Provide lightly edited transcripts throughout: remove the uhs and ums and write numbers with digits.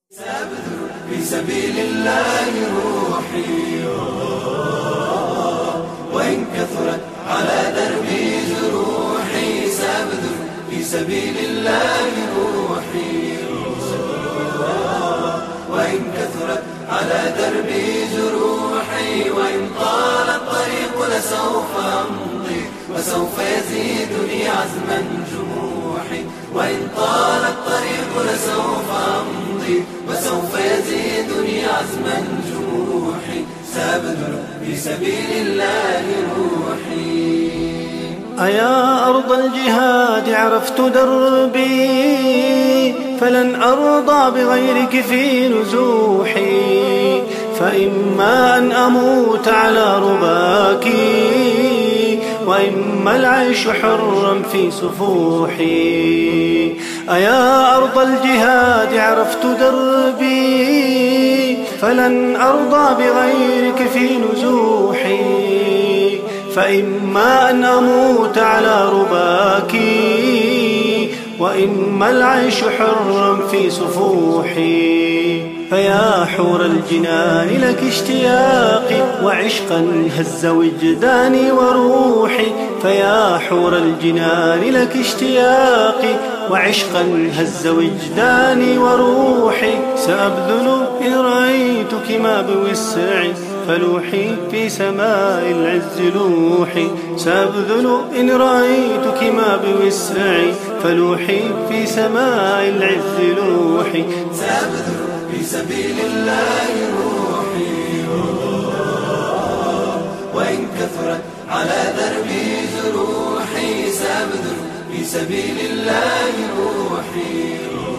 سأبذل في سبيل الله روحي، وإن كثرت على دربي جروحي. سأبذل في سبيل الله روحي، وإن كثرت على دربي جروحي. وإن طال الطريق لسوف أمضي، وسوف يزيدني عزما جموحي. وإن طال الطريق لسوف أمضي، وسوف يزيدني عزما جموحي. سأبذل في سبيل الله روحي. أيا أرض الجهاد عرفت دربي، فلن أرضى بغيرك في نزوحي. فإما أن أموت على رباك، وإما العيش حرا في سفوحي. أيا أرض الجهاد عرفت دربي، فلن أرضى بغيرك في نزوحي. فإما أن أموت على رباك، وإما العيش حرا في سفوحي. فيا حور الجنان لك اشتياقي، وعشقا هز وجداني وروحي. فيا حور الجنان لك اشتياقي، وعشقا هز وجداني وروحي. سأبذل إن رأيتك ما بوسعي، فلوحي في سماء العز لوحي. سأبذل إن رأيتك ما بوسعي، فلوحي في سماء العز لوحي. سأبذل في سبيل الله روحي، وإن كثرت على دربي جروحي. سأبذل في سبيل الله روحي،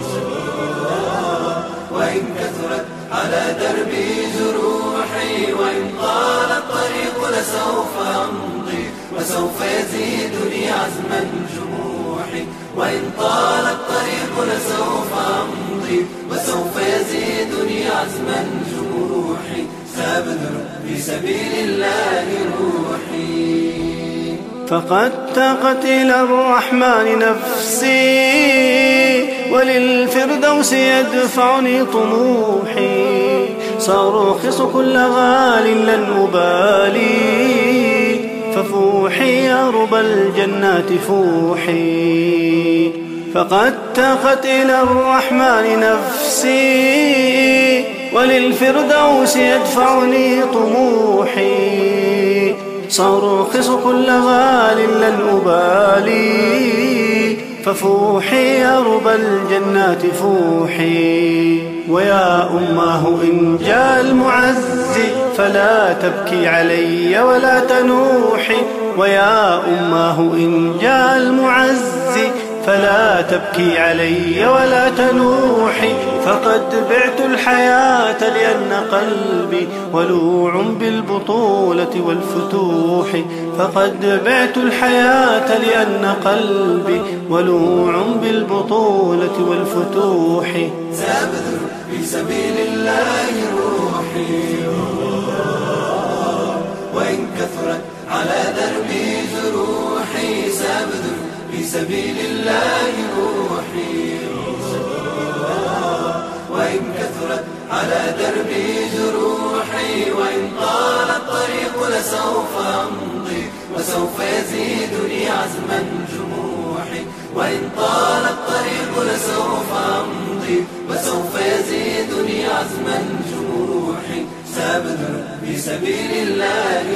وإن كثرت على دربي جروحي. وإن طال الطريق لسوف أمضي، وسوف يزيدني عزما جموحي. وإن طال الطريق لسوف أمضي، وسوف يزيدني عزما جموحي. سأبذل في سبيل الله روحي. فقد تاقت إلى الرحمن نفسي، وللفردوس يدفعني طموحي. سأرخص كل غال لن أبالي، ففوحي يا رب الجنات فوحي. فقد تاقت إلى الرحمن نفسي، وللفردوس يدفعني طموحي. سأرخص كل غال لن أبالي، ففوحي يا رب الجنات فوحي. ويا أماه إن جاء المعز، فلا تبكي علي ولا تنوحي. ويا أماه إن جاء المعز، فلا تبكي علي ولا تنوحي. فقد بعت الحياة لأن قلبي ولوع بالبطولة والفتوح. فقد بعت الحياة لأن قلبي ولوع بالبطولة والفتوح. سأبذل في سبيل الله روحي، وإن كثرت على دربي جروحي. سأبذل في سبيل الله روحي، وإن كثرت على دربي جروحي. وإن طال الطريق لسوف أمضي، وسوف يزيدني عزما جموحي. وإن طال الطريق لسوف أمضي، وسوف يزيدني عزما جموحي. سأبذل في سبيل الله